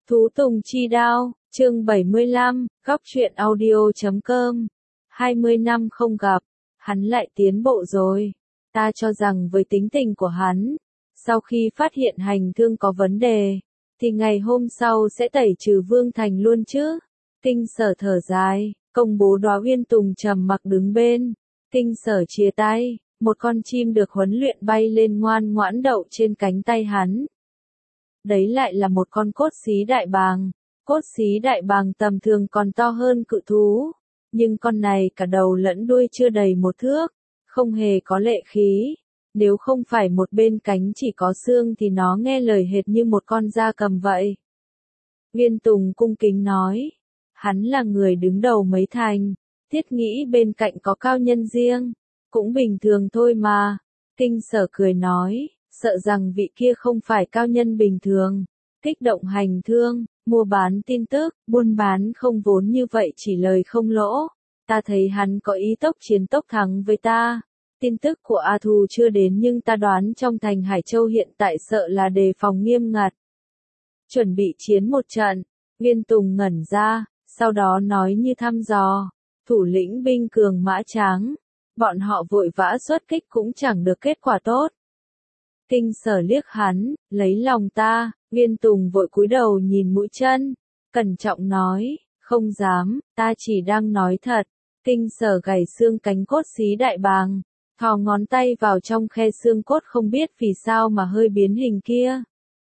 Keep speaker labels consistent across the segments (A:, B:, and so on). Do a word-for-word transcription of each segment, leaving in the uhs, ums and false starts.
A: Thú Tùng Chi Đao, chương bảy mươi lăm, góc truyện audio chấm com. hai mươi năm không gặp, hắn lại tiến bộ rồi. Ta cho rằng với tính tình của hắn, sau khi phát hiện hành thương có vấn đề, thì ngày hôm sau sẽ tẩy trừ Vương Thành luôn chứ. Kinh Sở thở dài, công bố Đóa Uyên Tùng trầm mặc đứng bên. Kinh Sở chia tay, một con chim được huấn luyện bay lên ngoan ngoãn đậu trên cánh tay hắn. Đấy lại là một con cốt xí đại bàng. Cốt xí đại bàng tầm thường còn to hơn cự thú, nhưng con này cả đầu lẫn đuôi chưa đầy một thước, không hề có lệ khí. Nếu không phải một bên cánh chỉ có xương thì nó nghe lời hệt như một con gia cầm vậy. Uyên Tùng cung kính nói, hắn là người đứng đầu mấy thành, thiết nghĩ bên cạnh có cao nhân riêng, cũng bình thường thôi mà. Kinh Sở cười nói, sợ rằng vị kia không phải cao nhân bình thường, kích động hành thương, mua bán tin tức, buôn bán không vốn như vậy chỉ lời không lỗ. Ta thấy hắn có ý tốc chiến tốc thắng với ta. Tin tức của A Thù chưa đến nhưng ta đoán trong thành Hải Châu hiện tại sợ là đề phòng nghiêm ngặt. Chuẩn bị chiến một trận, Uyên Tùng ngẩn ra, sau đó nói như thăm dò, thủ lĩnh binh cường mã tráng, bọn họ vội vã xuất kích cũng chẳng được kết quả tốt. Kinh Sở liếc hắn, lấy lòng ta. Uyên Tùng vội cúi đầu nhìn mũi chân, cẩn trọng nói, không dám, ta chỉ đang nói thật. Kinh Sở gảy xương cánh cốt xí đại bàng, thò ngón tay vào trong khe xương cốt không biết vì sao mà hơi biến hình kia.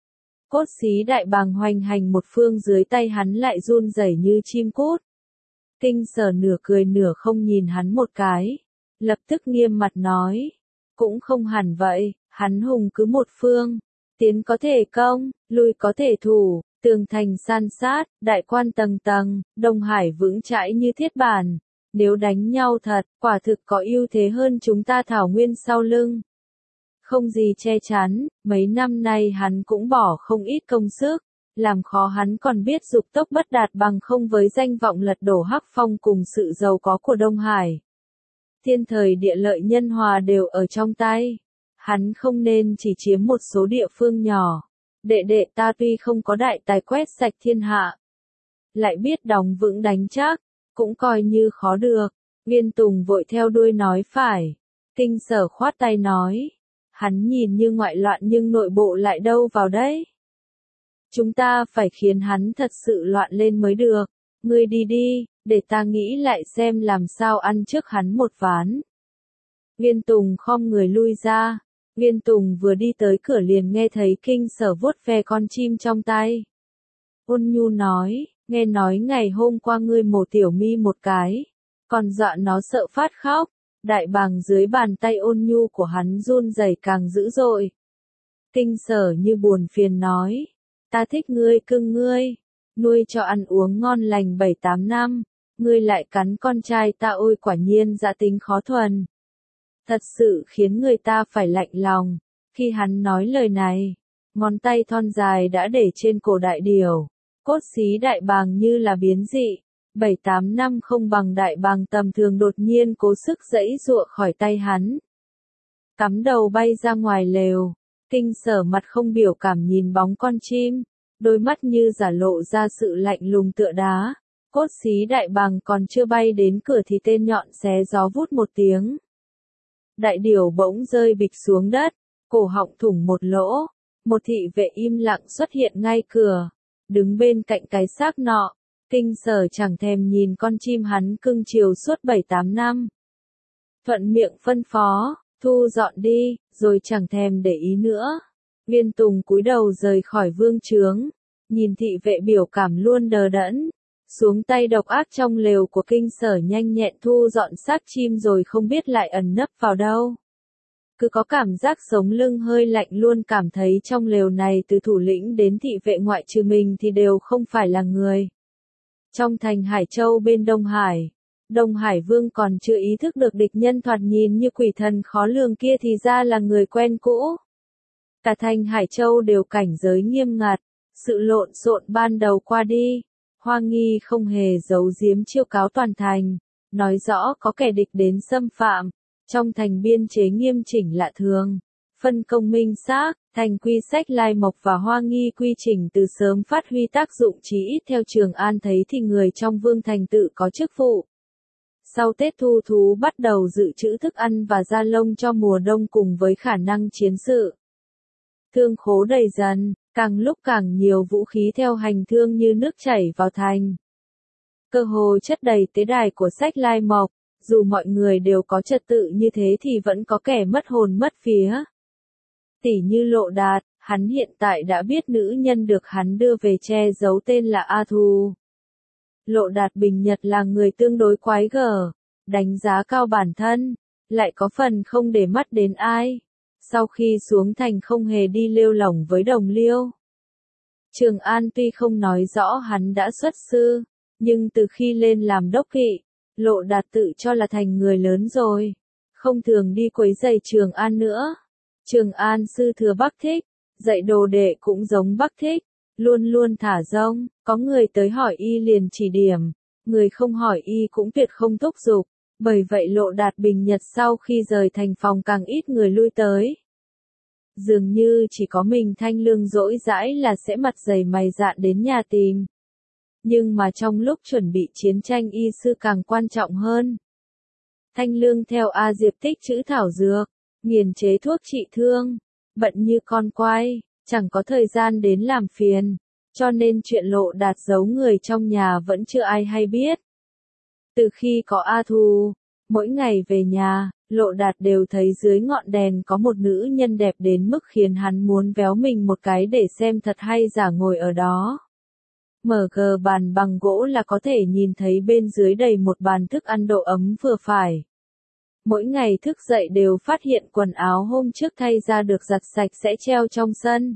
A: Cốt xí đại bàng hoành hành một phương dưới tay hắn lại run rẩy như chim cút. Kinh Sở nửa cười nửa không nhìn hắn một cái, lập tức nghiêm mặt nói, cũng không hẳn vậy, hắn hùng cứ một phương. Tiến có thể công, lui có thể thủ, tường thành san sát, đại quan tầng tầng, Đông Hải vững chãi như thiết bản. Nếu đánh nhau thật, quả thực có ưu thế hơn chúng ta thảo nguyên sau lưng. Không gì che chắn, mấy năm nay hắn cũng bỏ không ít công sức, làm khó hắn còn biết dục tốc bất đạt bằng không với danh vọng lật đổ Hắc Phong cùng sự giàu có của Đông Hải. Thiên thời địa lợi nhân hòa đều ở trong tay. Hắn không nên chỉ chiếm một số địa phương nhỏ. Đệ đệ ta tuy không có đại tài quét sạch thiên hạ, lại biết đóng vững đánh chắc, cũng coi như khó được. Uyên Tùng vội theo đuôi nói phải. Kinh Sở khoát tay nói, hắn nhìn như ngoại loạn nhưng nội bộ lại đâu vào đấy. Chúng ta phải khiến hắn thật sự loạn lên mới được. Ngươi đi đi, để ta nghĩ lại xem làm sao ăn trước hắn một ván. Uyên Tùng khom người lui ra. Uyên Tùng vừa đi tới cửa liền nghe thấy Kinh Sở vuốt ve con chim trong tay. Ôn nhu nói, nghe nói ngày hôm qua ngươi mổ Tiểu Mi một cái, còn dọa nó sợ phát khóc. Đại bàng dưới bàn tay ôn nhu của hắn run rẩy càng dữ dội. Kinh Sở như buồn phiền nói, ta thích ngươi cưng ngươi, nuôi cho ăn uống ngon lành bảy tám năm, ngươi lại cắn con trai ta, ôi quả nhiên dã tính khó thuần. Thật sự khiến người ta phải lạnh lòng. Khi hắn nói lời này, ngón tay thon dài đã để trên cổ đại điểu. Cốt xí đại bàng như là biến dị. Bảy tám năm không bằng đại bàng tầm thường đột nhiên cố sức giãy giụa khỏi tay hắn. Cắm đầu bay ra ngoài lều. Kinh Sở mặt không biểu cảm nhìn bóng con chim. Đôi mắt như giả lộ ra sự lạnh lùng tựa đá. Cốt xí đại bàng còn chưa bay đến cửa thì tên nhọn xé gió vút một tiếng. Đại điểu bỗng rơi bịch xuống đất, cổ họng thủng một lỗ. Một thị vệ im lặng xuất hiện ngay cửa, đứng bên cạnh cái xác nọ. Kinh Sở chẳng thèm nhìn con chim hắn cưng chiều suốt bảy tám năm. Thuận miệng phân phó, thu dọn đi, rồi chẳng thèm để ý nữa. Uyên Tùng cúi đầu rời khỏi vương trướng, nhìn thị vệ biểu cảm luôn đờ đẫn. Xuống tay độc ác trong lều của Kinh Sở nhanh nhẹn thu dọn xác chim rồi không biết lại ẩn nấp vào đâu. Cứ có cảm giác sống lưng hơi lạnh, luôn cảm thấy trong lều này từ thủ lĩnh đến thị vệ ngoại trừ mình thì đều không phải là người. Trong thành Hải Châu bên Đông Hải, Đông Hải Vương còn chưa ý thức được địch nhân thoạt nhìn như quỷ thần khó lường kia thì ra là người quen cũ. Cả thành Hải Châu đều cảnh giới nghiêm ngặt, sự lộn xộn ban đầu qua đi. Hoa Nghi không hề giấu giếm chiêu cáo toàn thành, nói rõ có kẻ địch đến xâm phạm. Trong thành biên chế nghiêm chỉnh lạ thường, Phân công minh xác, thành quy sách lai mộc và hoa nghi quy trình từ sớm phát huy tác dụng, chí ít theo Trường An thấy thì người trong vương thành tự có chức vụ. Sau Tết Thu Thú bắt đầu dự trữ thức ăn và da lông cho mùa đông cùng với khả năng chiến sự. Thương khố đầy dần, càng lúc càng nhiều vũ khí theo hành thương như nước chảy vào thành. Cơ hồ chất đầy tế đài của sách lai mộc, dù mọi người đều có trật tự như thế thì vẫn có kẻ mất hồn mất vía. Tỉ như Lộ Đạt, hắn hiện tại đã biết nữ nhân được hắn đưa về che giấu tên là A Thù. Lộ Đạt Bình Nhật là người tương đối quái gở, đánh giá cao bản thân, lại có phần không để mắt đến ai. Sau khi xuống thành không hề đi lêu lỏng với đồng liêu. Trường An tuy không nói rõ hắn đã xuất sư, nhưng từ khi lên làm đốc kỵ, Lộ Đạt tự cho là thành người lớn rồi, không thường đi quấy rầy Trường An nữa. Trường An sư thừa Bắc Thích, dạy đồ đệ cũng giống Bắc Thích, luôn luôn thả rông, có người tới hỏi y liền chỉ điểm, người không hỏi y cũng tuyệt không thúc giục, bởi vậy Lộ Đạt Bình Nhật sau khi rời thành phòng càng ít người lui tới. Dường như chỉ có mình Thanh Lương dỗi dãi là sẽ mặt dày mày dạn đến nhà tìm. Nhưng mà trong lúc chuẩn bị chiến tranh y sư càng quan trọng hơn. Thanh Lương theo A Diệp tích trữ thảo dược, nghiền chế thuốc trị thương, bận như con quay, chẳng có thời gian đến làm phiền, cho nên chuyện Lộ Đạt giấu người trong nhà vẫn chưa ai hay biết. Từ khi có A Thù, mỗi ngày về nhà, Lộ Đạt đều thấy dưới ngọn đèn có một nữ nhân đẹp đến mức khiến hắn muốn véo mình một cái để xem thật hay giả ngồi ở đó. Mở gờ bàn bằng gỗ là có thể nhìn thấy bên dưới đầy một bàn thức ăn độ ấm vừa phải. Mỗi ngày thức dậy đều phát hiện quần áo hôm trước thay ra được giặt sạch sẽ treo trong sân.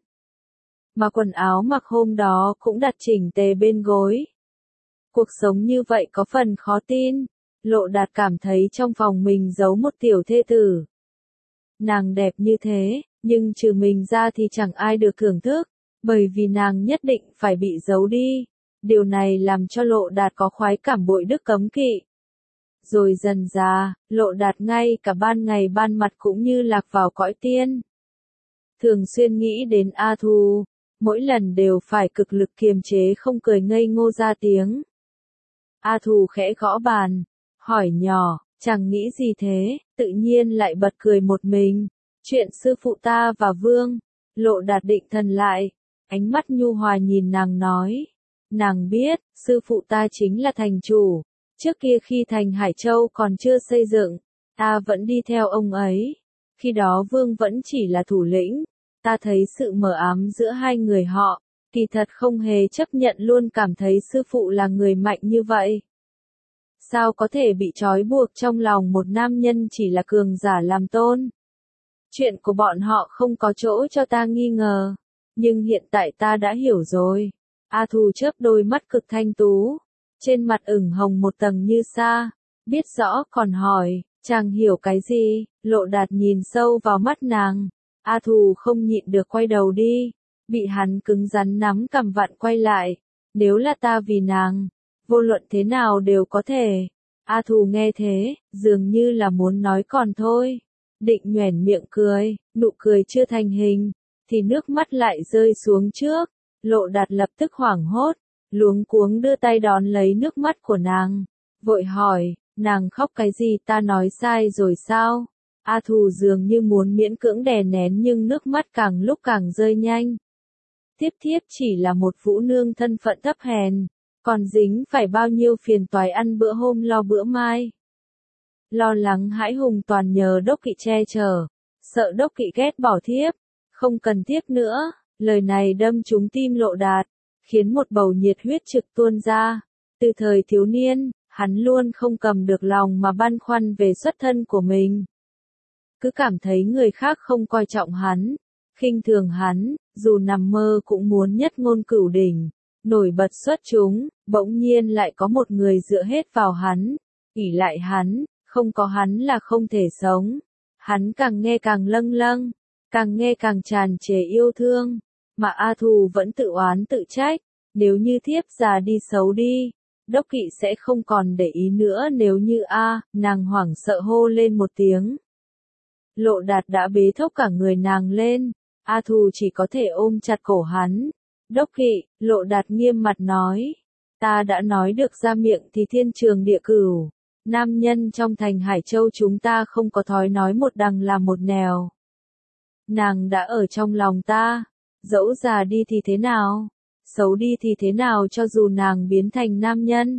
A: Mà quần áo mặc hôm đó cũng đặt chỉnh tề bên gối. Cuộc sống như vậy có phần khó tin. Lộ Đạt cảm thấy trong phòng mình giấu một tiểu thê tử. Nàng đẹp như thế, nhưng trừ mình ra thì chẳng ai được thưởng thức, bởi vì nàng nhất định phải bị giấu đi. Điều này làm cho Lộ Đạt có khoái cảm bội đức cấm kỵ. Rồi dần dà, Lộ Đạt ngay cả ban ngày ban mặt cũng như lạc vào cõi tiên. Thường xuyên nghĩ đến A Thù, mỗi lần đều phải cực lực kiềm chế không cười ngây ngô ra tiếng. A Thù khẽ gõ bàn, hỏi nhỏ, chẳng nghĩ gì thế, tự nhiên lại bật cười một mình. Chuyện sư phụ ta và Vương. Lộ Đạt định thần lại, ánh mắt nhu hòa nhìn nàng nói. Nàng biết, sư phụ ta chính là thành chủ. Trước kia khi thành Hải Châu còn chưa xây dựng, ta vẫn đi theo ông ấy. Khi đó Vương vẫn chỉ là thủ lĩnh. Ta thấy sự mờ ám giữa hai người họ, kỳ thật không hề chấp nhận, luôn cảm thấy sư phụ là người mạnh như vậy. Sao có thể bị trói buộc trong lòng một nam nhân chỉ là cường giả làm tôn? Chuyện của bọn họ không có chỗ cho ta nghi ngờ. Nhưng hiện tại ta đã hiểu rồi. A Thù chớp đôi mắt cực thanh tú. Trên mặt ửng hồng một tầng như sa. Biết rõ còn hỏi, chàng hiểu cái gì? Lộ Đạt nhìn sâu vào mắt nàng. A Thù không nhịn được quay đầu đi. Bị hắn cứng rắn nắm cằm vặn quay lại. Nếu là ta vì nàng, vô luận thế nào đều có thể. A Thù nghe thế, dường như là muốn nói còn thôi. Định nhoẻn miệng cười, nụ cười chưa thành hình, thì nước mắt lại rơi xuống trước. Lộ Đạt lập tức hoảng hốt, luống cuống đưa tay đón lấy nước mắt của nàng. Vội hỏi, nàng khóc cái gì, ta nói sai rồi sao? A Thù dường như muốn miễn cưỡng đè nén nhưng nước mắt càng lúc càng rơi nhanh. Tiếp thiếp chỉ là một vũ nương thân phận thấp hèn, còn dính phải bao nhiêu phiền toái ăn bữa hôm lo bữa mai. Lo lắng hãi hùng toàn nhờ đốc kỵ che chở, sợ đốc kỵ ghét bỏ thiếp, không cần thiếp nữa. Lời này đâm trúng tim Lộ Đạt, khiến một bầu nhiệt huyết trực tuôn ra. Từ thời thiếu niên, hắn luôn không cầm được lòng mà băn khoăn về xuất thân của mình. Cứ cảm thấy người khác không coi trọng hắn, khinh thường hắn, dù nằm mơ cũng muốn nhất ngôn cửu đỉnh, nổi bật xuất chúng, bỗng nhiên lại có một người dựa hết vào hắn, ỷ lại hắn, không có hắn là không thể sống. Hắn càng nghe càng lâng lâng, càng nghe càng tràn trề yêu thương, mà A Thù vẫn tự oán tự trách, nếu như thiếp già đi xấu đi, đốc kỵ sẽ không còn để ý nữa. Nếu như A, nàng hoảng sợ hô lên một tiếng. Lộ Đạt đã bế thốc cả người nàng lên, A Thù chỉ có thể ôm chặt cổ hắn. Đốc Kỵ, Lộ Đạt nghiêm mặt nói, ta đã nói được ra miệng thì thiên trường địa cửu. Nam nhân trong thành Hải Châu chúng ta không có thói nói một đằng làm một nẻo. Nàng đã ở trong lòng ta, dẫu già đi thì thế nào, xấu đi thì thế nào cho dù nàng biến thành nam nhân.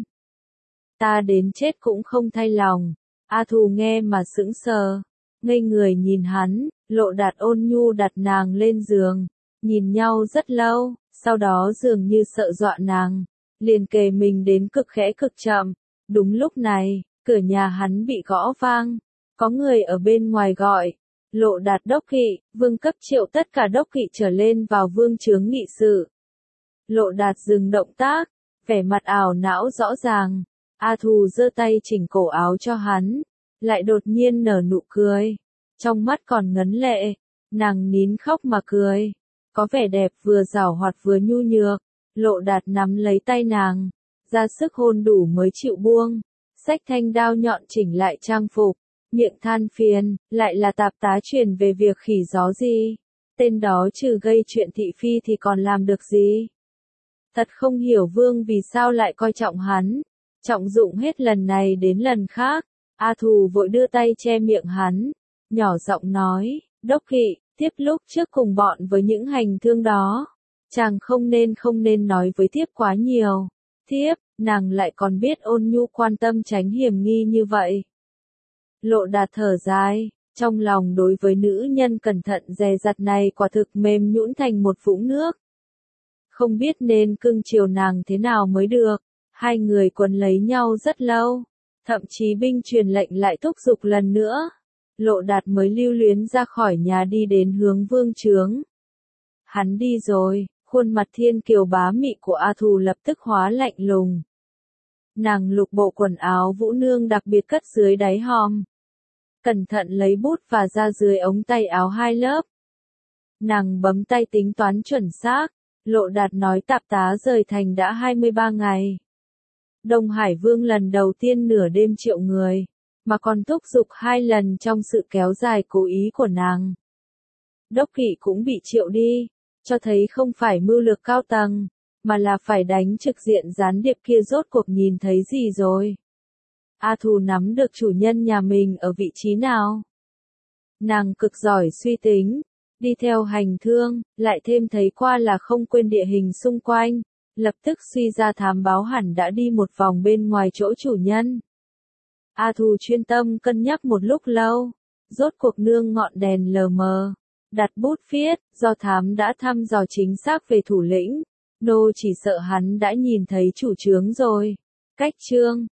A: Ta đến chết cũng không thay lòng. A Thù nghe mà sững sờ, ngây người nhìn hắn. Lộ Đạt ôn nhu đặt nàng lên giường, nhìn nhau rất lâu, sau đó dường như sợ dọa nàng, liền kề mình đến cực khẽ cực chậm. Đúng lúc này, cửa nhà hắn bị gõ vang, có người ở bên ngoài gọi, Lộ Đạt đốc kỵ, vương cấp triệu tất cả đốc kỵ trở lên vào vương chướng nghị sự. Lộ Đạt dừng động tác, vẻ mặt ảo não rõ ràng. A Thù giơ tay chỉnh cổ áo cho hắn, lại đột nhiên nở nụ cười, trong mắt còn ngấn lệ, nàng nín khóc mà cười, có vẻ đẹp vừa giảo hoạt vừa nhu nhược. Lộ Đạt nắm lấy tay nàng, ra sức hôn đủ mới chịu buông, xách thanh đao nhọn chỉnh lại trang phục, miệng than phiền, lại là tạp tá truyền về việc khỉ gió gì, tên đó trừ gây chuyện thị phi thì còn làm được gì. Thật không hiểu vương vì sao lại coi trọng hắn, trọng dụng hết lần này đến lần khác. A Thù vội đưa tay che miệng hắn, nhỏ giọng nói, đốc kỵ, tiếp lúc trước cùng bọn với những hành thương đó, chàng không nên không nên nói với thiếp quá nhiều. Thiếp, nàng lại còn biết ôn nhu quan tâm tránh hiểm nghi như vậy. Lộ Đạt thở dài, trong lòng đối với nữ nhân cẩn thận dè dặt này quả thực mềm nhũn thành một vũng nước. Không biết nên cưng chiều nàng thế nào mới được, hai người quấn lấy nhau rất lâu, thậm chí binh truyền lệnh lại thúc giục lần nữa. Lộ Đạt mới lưu luyến ra khỏi nhà đi đến hướng vương chướng. Hắn đi rồi, khuôn mặt thiên kiều bá mị của A Thù lập tức hóa lạnh lùng. Nàng lục bộ quần áo vũ nương đặc biệt cất dưới đáy hòm, cẩn thận lấy bút và ra dưới ống tay áo hai lớp. Nàng bấm tay tính toán chuẩn xác, Lộ Đạt nói tạp tá rời thành đã hai mươi ba ngày. Đông Hải Vương lần đầu tiên nửa đêm triệu người, mà còn thúc giục hai lần trong sự kéo dài cố ý của nàng. Đốc kỵ cũng bị triệu đi, cho thấy không phải mưu lược cao tầng, mà là phải đánh trực diện gián điệp kia rốt cuộc nhìn thấy gì rồi. A Thù nắm được chủ nhân nhà mình ở vị trí nào. Nàng cực giỏi suy tính, đi theo hành thương, lại thêm thấy qua là không quên địa hình xung quanh, lập tức suy ra thám báo hẳn đã đi một vòng bên ngoài chỗ chủ nhân. A Thù chuyên tâm cân nhắc một lúc lâu, rốt cuộc nương ngọn đèn lờ mờ, đặt bút viết, do thám đã thăm dò chính xác về thủ lĩnh, nô chỉ sợ hắn đã nhìn thấy chủ trướng rồi. Cách chương